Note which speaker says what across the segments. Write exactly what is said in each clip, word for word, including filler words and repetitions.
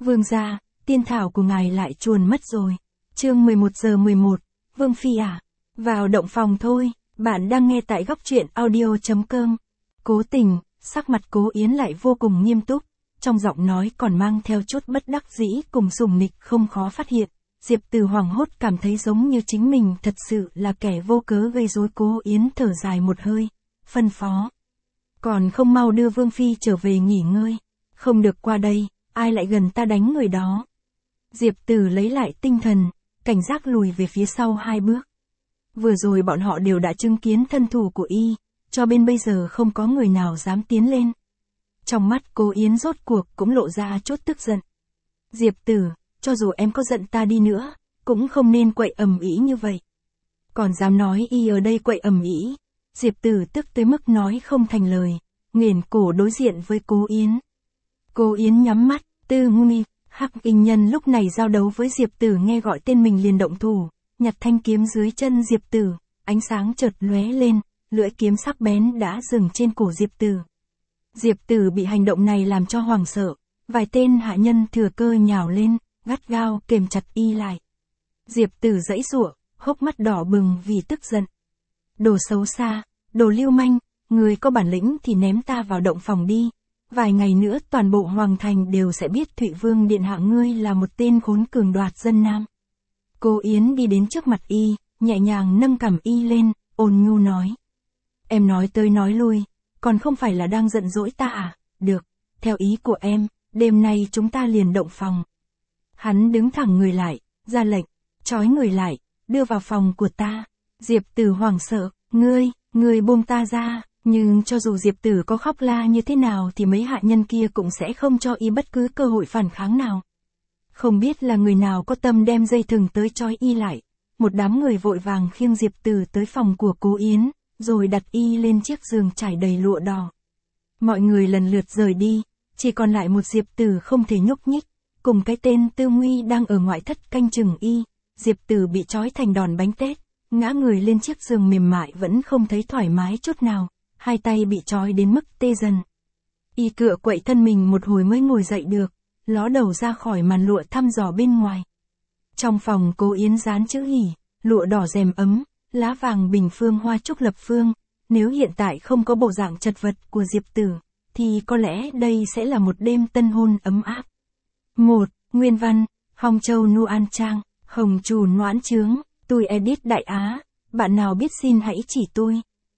Speaker 1: Vương gia, tiên thảo của ngài lại chuồn mất rồi. Chương mười một giờ mười một, Vương phi à? Vào động phòng thôi, bạn đang nghe tại góc truyện audio chấm com. Cố Tình, sắc mặt Cố Yến lại vô cùng nghiêm túc, trong giọng nói còn mang theo chút bất đắc dĩ cùng sùng nịch không khó phát hiện. Diệp Từ hoảng hốt cảm thấy giống như chính mình thật sự là kẻ vô cớ gây rối. Cố Yến thở dài một hơi, phân phó. Còn không mau đưa Vương phi trở về nghỉ ngơi. Không được qua đây, ai lại gần ta đánh người đó. Diệp Từ lấy lại tinh thần, cảnh giác lùi về phía sau hai bước. Vừa rồi bọn họ đều đã chứng kiến thân thủ của y, cho bên bây giờ không có người nào dám tiến lên. Trong mắt Cố Yến rốt cuộc cũng lộ ra chút tức giận. Diệp Tử, cho dù em có giận ta đi nữa, cũng không nên quậy ầm ĩ như vậy. Còn dám nói y ở đây quậy ầm ĩ. Diệp Tử tức tới mức nói không thành lời, nghiền cổ đối diện với Cố Yến. Cố Yến nhắm mắt, Tư Nguy, Hắc Inh Nhân lúc này giao đấu với Diệp Tử nghe gọi tên mình liền động thủ, nhặt thanh kiếm dưới chân Diệp Tử, ánh sáng chợt lóe lên, lưỡi kiếm sắc bén đã dừng trên cổ Diệp Tử. Diệp Tử bị hành động này làm cho hoảng sợ, vài tên hạ nhân thừa cơ nhào lên, gắt gao kềm chặt y lại. Diệp Tử giãy giụa, hốc mắt đỏ bừng vì tức giận. Đồ xấu xa, đồ lưu manh, người có bản lĩnh thì ném ta vào động phòng đi. Vài ngày nữa toàn bộ hoàng thành đều sẽ biết Thụy Vương điện hạ ngươi là một tên khốn cường đoạt dân nam. Cố Yến đi đến trước mặt y, nhẹ nhàng nâng cằm y lên, ôn nhu nói. Em nói tới nói lui, còn không phải là đang giận dỗi ta à? Được, theo ý của em, đêm nay chúng ta liền động phòng. Hắn đứng thẳng người lại, ra lệnh, trói người lại, đưa vào phòng của ta. Diệp Tử hoảng sợ, ngươi, ngươi buông ta ra. Nhưng cho dù Diệp Tử có khóc la như thế nào thì mấy hạ nhân kia cũng sẽ không cho y bất cứ cơ hội phản kháng nào. Không biết là người nào có tâm đem dây thừng tới trói y lại. Một đám người vội vàng khiêng Diệp Tử tới phòng của Cố Yến, rồi đặt y lên chiếc giường trải đầy lụa đỏ. Mọi người lần lượt rời đi, chỉ còn lại một Diệp Tử không thể nhúc nhích, cùng cái tên Tư Nguy đang ở ngoại thất canh chừng y. Diệp Tử bị trói thành đòn bánh tét, ngã người lên chiếc giường mềm mại vẫn không thấy thoải mái chút nào. Hai tay bị trói đến mức tê dần. Y cựa quậy thân mình một hồi mới ngồi dậy được, ló đầu ra khỏi màn lụa thăm dò bên ngoài. Trong phòng Cố Yến dán chữ hỉ, lụa đỏ rèm ấm, lá vàng bình phương hoa trúc lập phương. Nếu hiện tại không có bộ dạng chật vật của Diệp Tử, thì có lẽ đây sẽ là một đêm tân hôn ấm áp. một. Nguyên văn, Hong Châu Nu An Trang, Hồng Trù Noãn Chướng, tôi edit Đại Á, bạn nào biết xin hãy chỉ tôi.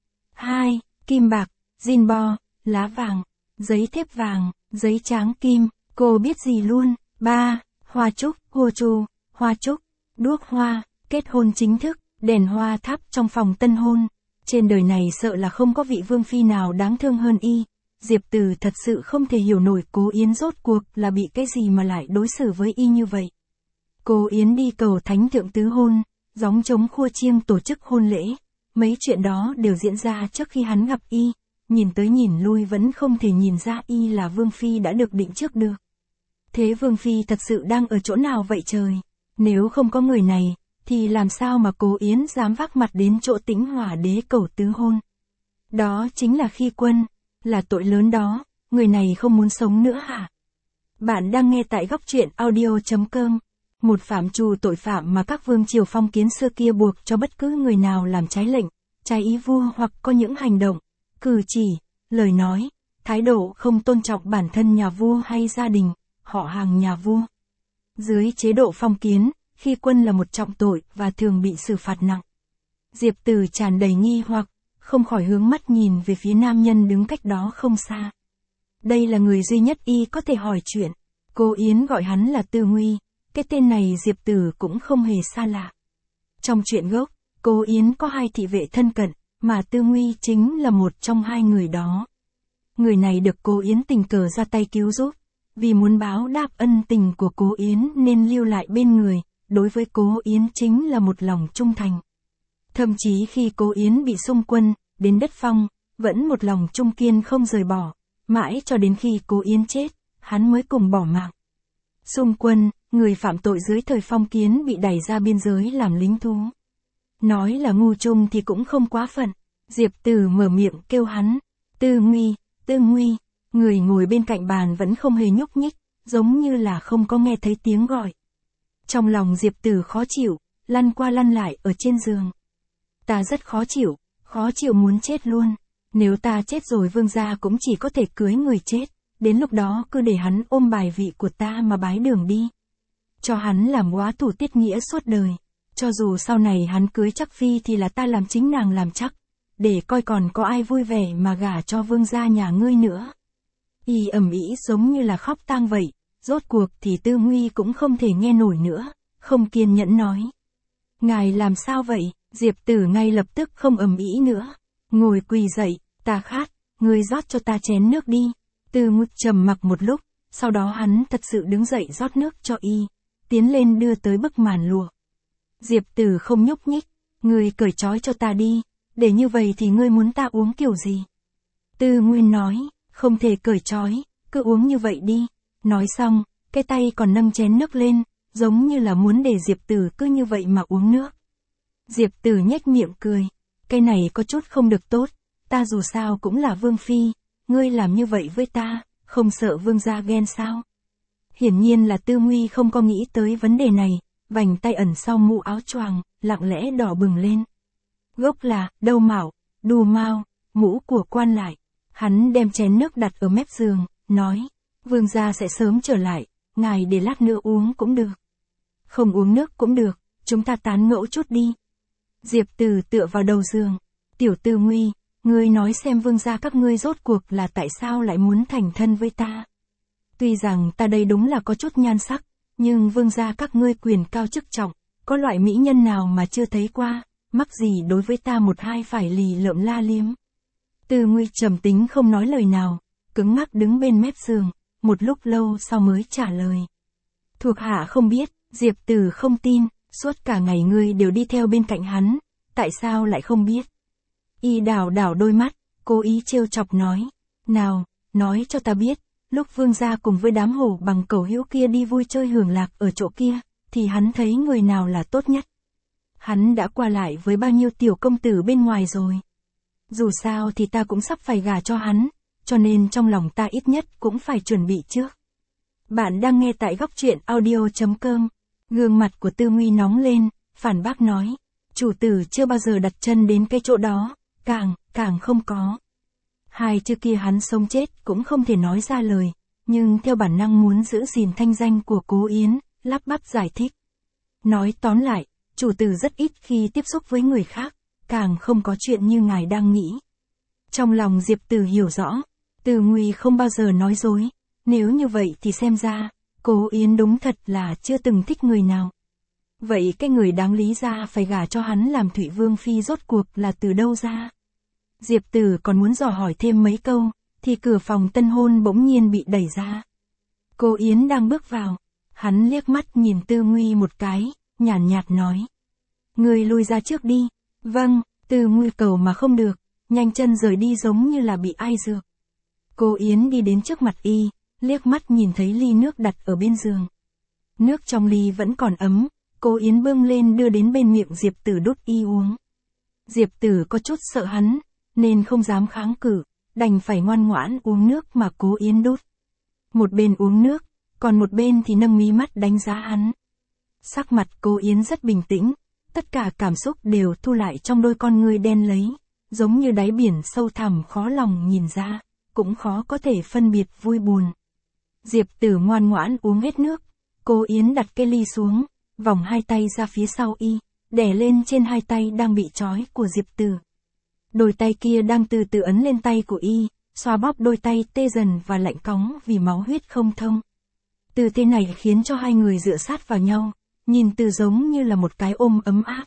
Speaker 1: hai. Kim bạc, zin bo, lá vàng, giấy thép vàng, giấy tráng kim, cô biết gì luôn. ba. Hoa trúc, hô chu, hoa trúc, đuốc hoa, kết hôn chính thức, đèn hoa thắp trong phòng tân hôn. Trên đời này sợ là không có vị vương phi nào đáng thương hơn y. Diệp Tử thật sự không thể hiểu nổi Cố Yến rốt cuộc là bị cái gì mà lại đối xử với y như vậy. Cố Yến đi cầu thánh thượng tứ hôn, gióng trống khua chiêng tổ chức hôn lễ. Mấy chuyện đó đều diễn ra trước khi hắn gặp y, nhìn tới nhìn lui vẫn không thể nhìn ra y là Vương phi đã được định trước được. Thế Vương phi thật sự đang ở chỗ nào vậy trời? Nếu không có người này, thì làm sao mà Cố Yến dám vác mặt đến chỗ Tĩnh Hỏa đế cầu tứ hôn? Đó chính là khi quân, là tội lớn đó, người này không muốn sống nữa hả? Bạn đang nghe tại góc truyện audio chấm com. Một phạm trù tội phạm mà các vương triều phong kiến xưa kia buộc cho bất cứ người nào làm trái lệnh, trái ý vua hoặc có những hành động, cử chỉ, lời nói, thái độ không tôn trọng bản thân nhà vua hay gia đình, họ hàng nhà vua. Dưới chế độ phong kiến, khi quân là một trọng tội và thường bị xử phạt nặng. Diệp Tử tràn đầy nghi hoặc, không khỏi hướng mắt nhìn về phía nam nhân đứng cách đó không xa. Đây là người duy nhất y có thể hỏi chuyện. Cố Yến gọi hắn là Tư Nguy. Cái tên này Diệp Tử cũng không hề xa lạ. Trong chuyện gốc, Cố Yến có hai thị vệ thân cận, mà Tư Nguy chính là một trong hai người đó. Người này được Cố Yến tình cờ ra tay cứu giúp, vì muốn báo đáp ân tình của Cố Yến nên lưu lại bên người, đối với Cố Yến chính là một lòng trung thành. Thậm chí khi Cố Yến bị xung quân, đến đất phong, vẫn một lòng trung kiên không rời bỏ, mãi cho đến khi Cố Yến chết, hắn mới cùng bỏ mạng. Xung quân, người phạm tội dưới thời phong kiến bị đẩy ra biên giới làm lính thú. Nói là ngu trung thì cũng không quá phận. Diệp Tử mở miệng kêu hắn, Tư Nguy, Tư Nguy. Người ngồi bên cạnh bàn vẫn không hề nhúc nhích, giống như là không có nghe thấy tiếng gọi. Trong lòng Diệp Tử khó chịu, lăn qua lăn lại ở trên giường. Ta rất khó chịu, khó chịu muốn chết luôn. Nếu ta chết rồi vương gia cũng chỉ có thể cưới người chết, đến lúc đó cứ để hắn ôm bài vị của ta mà bái đường đi. Cho hắn làm góa thủ tiết nghĩa suốt đời. Cho dù sau này hắn cưới chắc phi thì là ta làm chính nàng làm chắc, để coi còn có ai vui vẻ mà gả cho vương gia nhà ngươi nữa. Y ầm ĩ giống như là khóc tang vậy, rốt cuộc thì Tư Nguy cũng không thể nghe nổi nữa, không kiên nhẫn nói. Ngài làm sao vậy? Diệp Tử ngay lập tức không ầm ĩ nữa, ngồi quỳ dậy, ta khát, ngươi rót cho ta chén nước đi. Tư Nguy trầm mặc một lúc, sau đó hắn thật sự đứng dậy rót nước cho y, tiến lên đưa tới bức màn lụa. Diệp Tử không nhúc nhích, ngươi cởi trói cho ta đi, để như vậy thì ngươi muốn ta uống kiểu gì? Tư Nguyên nói, không thể cởi trói, cứ uống như vậy đi. Nói xong, cái tay còn nâng chén nước lên, giống như là muốn để Diệp Tử cứ như vậy mà uống nước. Diệp Tử nhếch miệng cười, cái này có chút không được tốt, ta dù sao cũng là vương phi, ngươi làm như vậy với ta, không sợ vương gia ghen sao? Hiển nhiên là Tư Nguy không có nghĩ tới vấn đề này, vành tay ẩn sau mũ áo choàng, lặng lẽ đỏ bừng lên. Gốc là, đâu mạo, đù mau, mũ của quan lại. Hắn đem chén nước đặt ở mép giường, nói, vương gia sẽ sớm trở lại, ngài để lát nữa uống cũng được. Không uống nước cũng được, chúng ta tán ngẫu chút đi. Diệp Tử tựa vào đầu giường, tiểu Tư Nguy, ngươi nói xem vương gia các ngươi rốt cuộc là tại sao lại muốn thành thân với ta. Tuy rằng ta đây đúng là có chút nhan sắc, nhưng vương gia các ngươi quyền cao chức trọng, có loại mỹ nhân nào mà chưa thấy qua, mắc gì đối với ta một hai phải lì lợm la liếm. Tư Nguy trầm tính không nói lời nào, cứng ngắc đứng bên mép giường, một lúc lâu sau mới trả lời. Thuộc hạ không biết, Diệp Tử không tin, suốt cả ngày ngươi đều đi theo bên cạnh hắn, tại sao lại không biết? Y đảo đảo đôi mắt, cố ý trêu chọc nói, nào, nói cho ta biết, lúc vương gia cùng với đám hổ bằng cẩu hữu kia đi vui chơi hưởng lạc ở chỗ kia, thì hắn thấy người nào là tốt nhất? Hắn đã qua lại với bao nhiêu tiểu công tử bên ngoài rồi? Dù sao thì ta cũng sắp phải gả cho hắn, cho nên trong lòng ta ít nhất cũng phải chuẩn bị trước. Bạn đang nghe tại góc truyện audio chấm com. Gương mặt của Tư Nguy nóng lên, phản bác nói, chủ tử chưa bao giờ đặt chân đến cái chỗ đó, càng, càng không có. Hai chữ kia hắn sống chết cũng không thể nói ra lời, nhưng theo bản năng muốn giữ gìn thanh danh của Cố Yến, lắp bắp giải thích. Nói tóm lại, chủ tử rất ít khi tiếp xúc với người khác, càng không có chuyện như ngài đang nghĩ. Trong lòng Diệp Tử hiểu rõ, Tư Nguy không bao giờ nói dối, nếu như vậy thì xem ra, Cố Yến đúng thật là chưa từng thích người nào. Vậy cái người đáng lý ra phải gả cho hắn làm Thụy Vương Phi rốt cuộc là từ đâu ra? Diệp Tử còn muốn dò hỏi thêm mấy câu, thì cửa phòng tân hôn bỗng nhiên bị đẩy ra. Cố Yến đang bước vào, hắn liếc mắt nhìn Tư Nguy một cái, nhàn nhạt nói. Người lui ra trước đi. Vâng, Tư Nguy cầu mà không được, nhanh chân rời đi giống như là bị ai dược. Cố Yến đi đến trước mặt y, liếc mắt nhìn thấy ly nước đặt ở bên giường. Nước trong ly vẫn còn ấm, Cố Yến bưng lên đưa đến bên miệng Diệp Tử đút y uống. Diệp Tử có chút sợ hắn, nên không dám kháng cự, đành phải ngoan ngoãn uống nước mà Cố Yến đút. Một bên uống nước, còn một bên thì nâng mí mắt đánh giá hắn. Sắc mặt Cố Yến rất bình tĩnh, tất cả cảm xúc đều thu lại trong đôi con ngươi đen lấy, giống như đáy biển sâu thẳm khó lòng nhìn ra, cũng khó có thể phân biệt vui buồn. Diệp Tử ngoan ngoãn uống hết nước, Cố Yến đặt cái ly xuống, vòng hai tay ra phía sau y, đè lên trên hai tay đang bị trói của Diệp Tử. Đôi tay kia đang từ từ ấn lên tay của y, xoa bóp đôi tay tê dần và lạnh cóng vì máu huyết không thông. Tư thế này khiến cho hai người dựa sát vào nhau, nhìn từ giống như là một cái ôm ấm áp.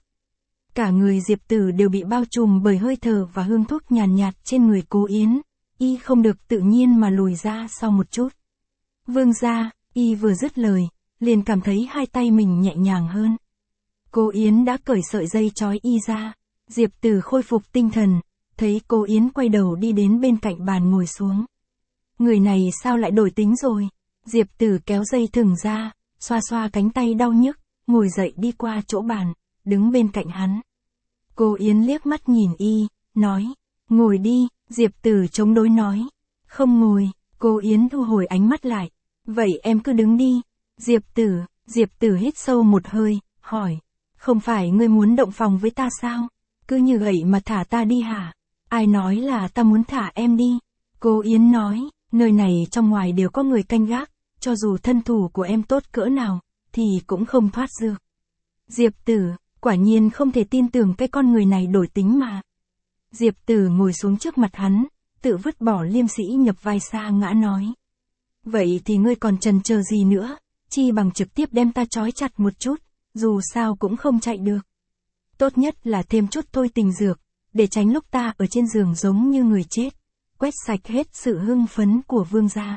Speaker 1: Cả người Diệp Tử đều bị bao trùm bởi hơi thở và hương thuốc nhàn nhạt, nhạt trên người Cố Yến, y không được tự nhiên mà lùi ra sau một chút. Vương gia, y vừa dứt lời, liền cảm thấy hai tay mình nhẹ nhàng hơn. Cố Yến đã cởi sợi dây trói y ra, Diệp Tử khôi phục tinh thần, thấy Cố Yến quay đầu đi đến bên cạnh bàn ngồi xuống. Người này sao lại đổi tính rồi? Diệp Tử kéo dây thừng ra, xoa xoa cánh tay đau nhức, ngồi dậy đi qua chỗ bàn, đứng bên cạnh hắn. Cố Yến liếc mắt nhìn y, nói, ngồi đi. Diệp Tử chống đối nói, không ngồi. Cố Yến thu hồi ánh mắt lại, Vậy em cứ đứng đi. Diệp Tử, Diệp Tử hít sâu một hơi, hỏi. Không phải ngươi muốn động phòng với ta sao? Cứ như vậy mà thả ta đi hả? Ai nói là ta muốn thả em đi? Cô Yến nói, nơi này trong ngoài đều có người canh gác, cho dù thân thủ của em tốt cỡ nào, thì cũng không thoát được. Diệp Tử, quả nhiên không thể tin tưởng cái con người này đổi tính mà. Diệp Tử ngồi xuống trước mặt hắn, tự vứt bỏ liêm sĩ nhập vai sa ngã nói. Vậy thì ngươi còn chần chờ gì nữa, chi bằng trực tiếp đem ta trói chặt một chút, dù sao cũng không chạy được. Tốt nhất là thêm chút thôi tình dược, để tránh lúc ta ở trên giường giống như người chết, quét sạch hết sự hưng phấn của vương gia.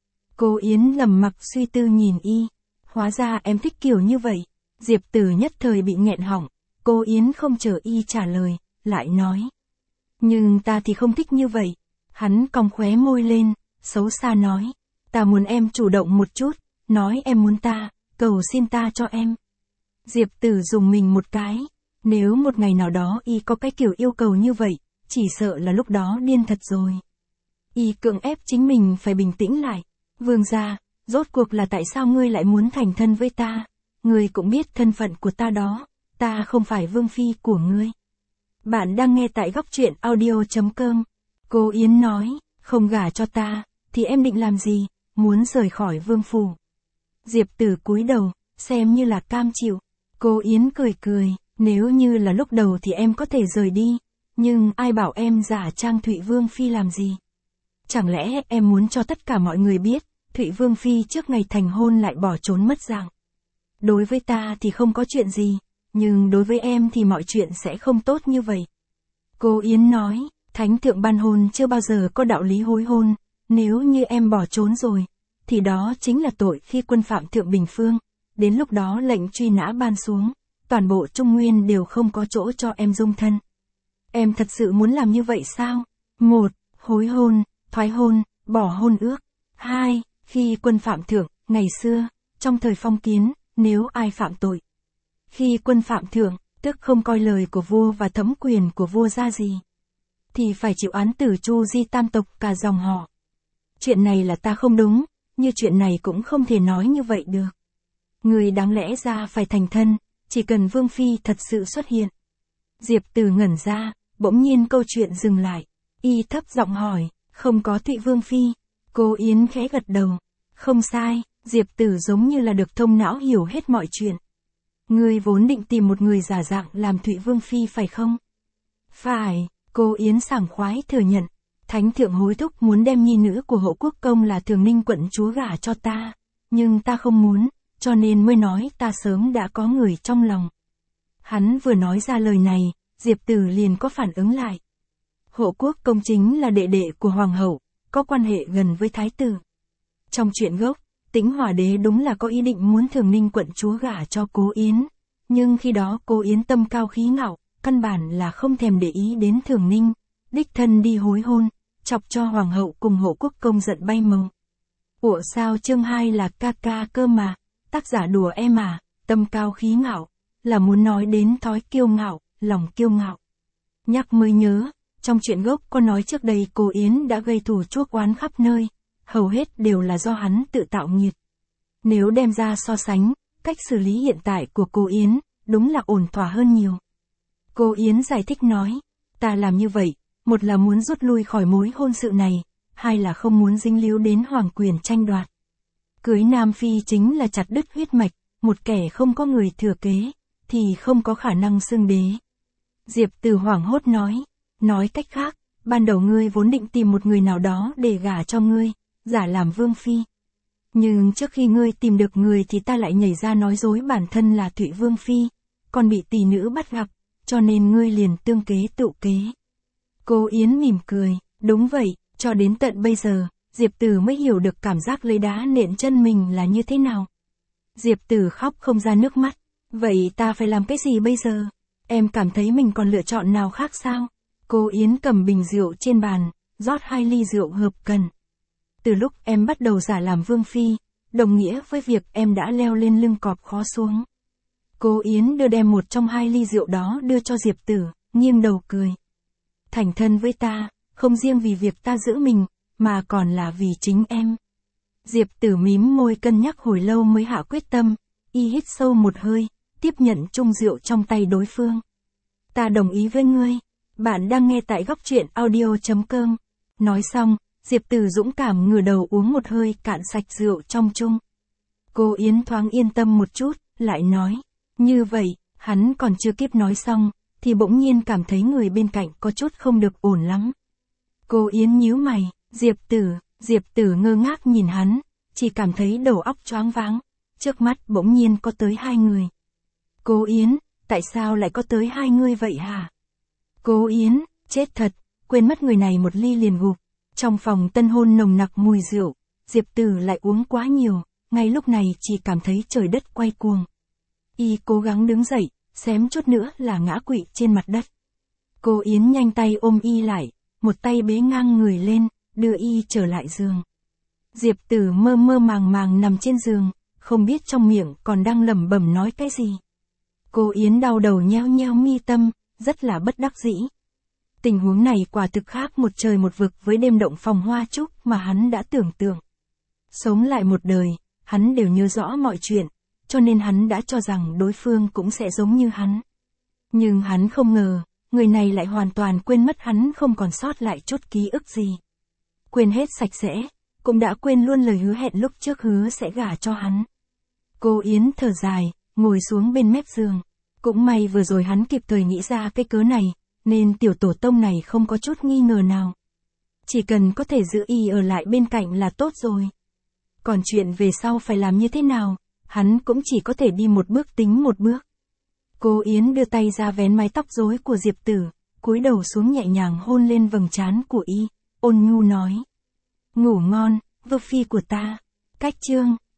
Speaker 1: Cô Yến lầm mặc suy tư nhìn y, hóa ra em thích kiểu như vậy. Diệp Tử nhất thời bị nghẹn họng, cô Yến không chờ y trả lời, lại nói. Nhưng ta thì không thích như vậy. Hắn cong khóe môi lên, xấu xa nói. Ta muốn em chủ động một chút, nói em muốn ta, cầu xin ta cho em. Diệp Tử dùng mình một cái, nếu một ngày nào đó y có cái kiểu yêu cầu như vậy, chỉ sợ là lúc đó điên thật rồi. Y cưỡng ép chính mình phải bình tĩnh lại. Vương gia, rốt cuộc là tại sao ngươi lại muốn thành thân với ta? Ngươi cũng biết thân phận của ta đó, ta không phải vương phi của ngươi. Bạn đang nghe tại góc truyện audio chấm com. Cô Yến nói, không gả cho ta, thì em định làm gì, muốn rời khỏi vương phủ. Diệp Tử cúi đầu, xem như là cam chịu. Cô Yến cười cười, nếu như là lúc đầu thì em có thể rời đi, nhưng ai bảo em giả trang Thụy Vương Phi làm gì? Chẳng lẽ em muốn cho tất cả mọi người biết, Thụy Vương Phi trước ngày thành hôn lại bỏ trốn mất dạng? Đối với ta thì không có chuyện gì, nhưng đối với em thì mọi chuyện sẽ không tốt như vậy. Cô Yến nói, Thánh thượng ban hôn chưa bao giờ có đạo lý hối hôn, nếu như em bỏ trốn rồi, thì đó chính là tội khi quân phạm thượng bình phương, đến lúc đó lệnh truy nã ban xuống, toàn bộ Trung Nguyên đều không có chỗ cho em dung thân. Em thật sự muốn làm như vậy sao? Một, hối hôn, thoái hôn, bỏ hôn ước. Hai, khi quân phạm thượng, ngày xưa, trong thời phong kiến, nếu ai phạm tội. Khi quân phạm thượng, tức không coi lời của vua và thẩm quyền của vua ra gì, thì phải chịu án tử chu di tam tộc cả dòng họ. Chuyện này là ta không đúng, như chuyện này cũng không thể nói như vậy được. Người đáng lẽ ra phải thành thân, chỉ cần Vương Phi thật sự xuất hiện. Diệp Tử ngẩn ra, bỗng nhiên câu chuyện dừng lại. Y thấp giọng hỏi, không có Thụy Vương Phi. Cô Yến khẽ gật đầu. Không sai, Diệp Tử giống như là được thông não hiểu hết mọi chuyện. Ngươi vốn định tìm một người giả dạng làm Thụy Vương Phi phải không? Phải, cô Yến sảng khoái thừa nhận. Thánh thượng hối thúc muốn đem nhi nữ của Hộ Quốc Công là Thường Ninh quận chúa gả cho ta. Nhưng ta không muốn, cho nên mới nói ta sớm đã có người trong lòng. Hắn vừa nói ra lời này, Diệp Tử liền có phản ứng lại. Hộ Quốc Công chính là đệ đệ của Hoàng hậu, có quan hệ gần với Thái tử. Trong chuyện gốc, Tĩnh Hòa đế đúng là có ý định muốn Thường Ninh quận chúa gả cho Cố Yến. Nhưng khi đó Cố Yến tâm cao khí ngạo, căn bản là không thèm để ý đến Thường Ninh, đích thân đi hối hôn, chọc cho Hoàng hậu cùng Hộ Quốc Công giận bay màu. Ủa sao chương hai là ca ca cơ mà, tác giả đùa em à, tâm cao khí ngạo, là muốn nói đến thói kiêu ngạo, lòng kiêu ngạo. Nhắc mới nhớ, trong chuyện gốc có nói trước đây Cố Yến đã gây thù chuốc oán khắp nơi, hầu hết đều là do hắn tự tạo nghiệt. Nếu đem ra so sánh, cách xử lý hiện tại của Cố Yến, đúng là ổn thỏa hơn nhiều. Cố Yến giải thích nói, ta làm như vậy, một là muốn rút lui khỏi mối hôn sự này, hai là không muốn dính líu đến hoàng quyền tranh đoạt. Cưới Nam Phi chính là chặt đứt huyết mạch, một kẻ không có người thừa kế, thì không có khả năng xưng đế. Diệp Tử hoảng hốt nói, nói cách khác, ban đầu ngươi vốn định tìm một người nào đó để gả cho ngươi, giả làm Vương Phi. Nhưng trước khi ngươi tìm được người thì ta lại nhảy ra nói dối bản thân là Thụy Vương Phi, còn bị tỷ nữ bắt gặp, cho nên ngươi liền tương kế tự kế. Cô Yến mỉm cười, đúng vậy, cho đến tận bây giờ, Diệp Tử mới hiểu được cảm giác lấy đá nện chân mình là như thế nào. Diệp Tử khóc không ra nước mắt, vậy ta phải làm cái gì bây giờ? Em cảm thấy mình còn lựa chọn nào khác sao? Cô Yến cầm bình rượu trên bàn, rót hai ly rượu hợp cần. Từ lúc em bắt đầu giả làm Vương Phi, đồng nghĩa với việc em đã leo lên lưng cọp khó xuống. Cô Yến đưa đem một trong hai ly rượu đó đưa cho Diệp Tử, nghiêng đầu cười. Thành thân với ta, không riêng vì việc ta giữ mình, mà còn là vì chính em. Diệp Tử mím môi cân nhắc hồi lâu mới hạ quyết tâm, y hít sâu một hơi, tiếp nhận chung rượu trong tay đối phương. Ta đồng ý với ngươi. Bạn đang nghe tại góc truyện audio chấm com. Nói xong, Diệp Tử dũng cảm ngửa đầu uống một hơi cạn sạch rượu trong chung. Cô Yến thoáng yên tâm một chút, lại nói. Như vậy, hắn còn chưa kịp nói xong, thì bỗng nhiên cảm thấy người bên cạnh có chút không được ổn lắm. Cô Yến nhíu mày, Diệp Tử, Diệp Tử ngơ ngác nhìn hắn, chỉ cảm thấy đầu óc choáng váng, trước mắt bỗng nhiên có tới hai người. Cô Yến, tại sao lại có tới hai người vậy hả? Cô Yến, chết thật, quên mất người này một ly liền gục. Trong phòng tân hôn nồng nặc mùi rượu, Diệp Tử lại uống quá nhiều, ngay lúc này chỉ cảm thấy trời đất quay cuồng. Y cố gắng đứng dậy, xém chút nữa là ngã quỵ trên mặt đất. Cô Yến nhanh tay ôm y lại, một tay bế ngang người lên, đưa y trở lại giường. Diệp Tử mơ mơ màng màng nằm trên giường, không biết trong miệng còn đang lẩm bẩm nói cái gì. Cô Yến đau đầu nheo nheo mi tâm, rất là bất đắc dĩ. Tình huống này quả thực khác một trời một vực với đêm động phòng hoa trúc mà hắn đã tưởng tượng. Sống lại một đời, hắn đều nhớ rõ mọi chuyện, cho nên hắn đã cho rằng đối phương cũng sẽ giống như hắn. Nhưng hắn không ngờ, người này lại hoàn toàn quên mất hắn không còn sót lại chút ký ức gì. Quên hết sạch sẽ, cũng đã quên luôn lời hứa hẹn lúc trước hứa sẽ gả cho hắn. Cô Yến thở dài, ngồi xuống bên mép giường. Cũng may vừa rồi hắn kịp thời nghĩ ra cái cớ này, nên tiểu tổ tông này không có chút nghi ngờ nào. Chỉ cần có thể giữ y ở lại bên cạnh là tốt rồi. Còn chuyện về sau phải làm như thế nào, hắn cũng chỉ có thể đi một bước tính một bước. Cô Yến đưa tay ra vén mái tóc rối của Diệp Tử, cúi đầu xuống nhẹ nhàng hôn lên vầng trán của y, ôn nhu nói. Ngủ ngon, vương phi của ta. Cách chương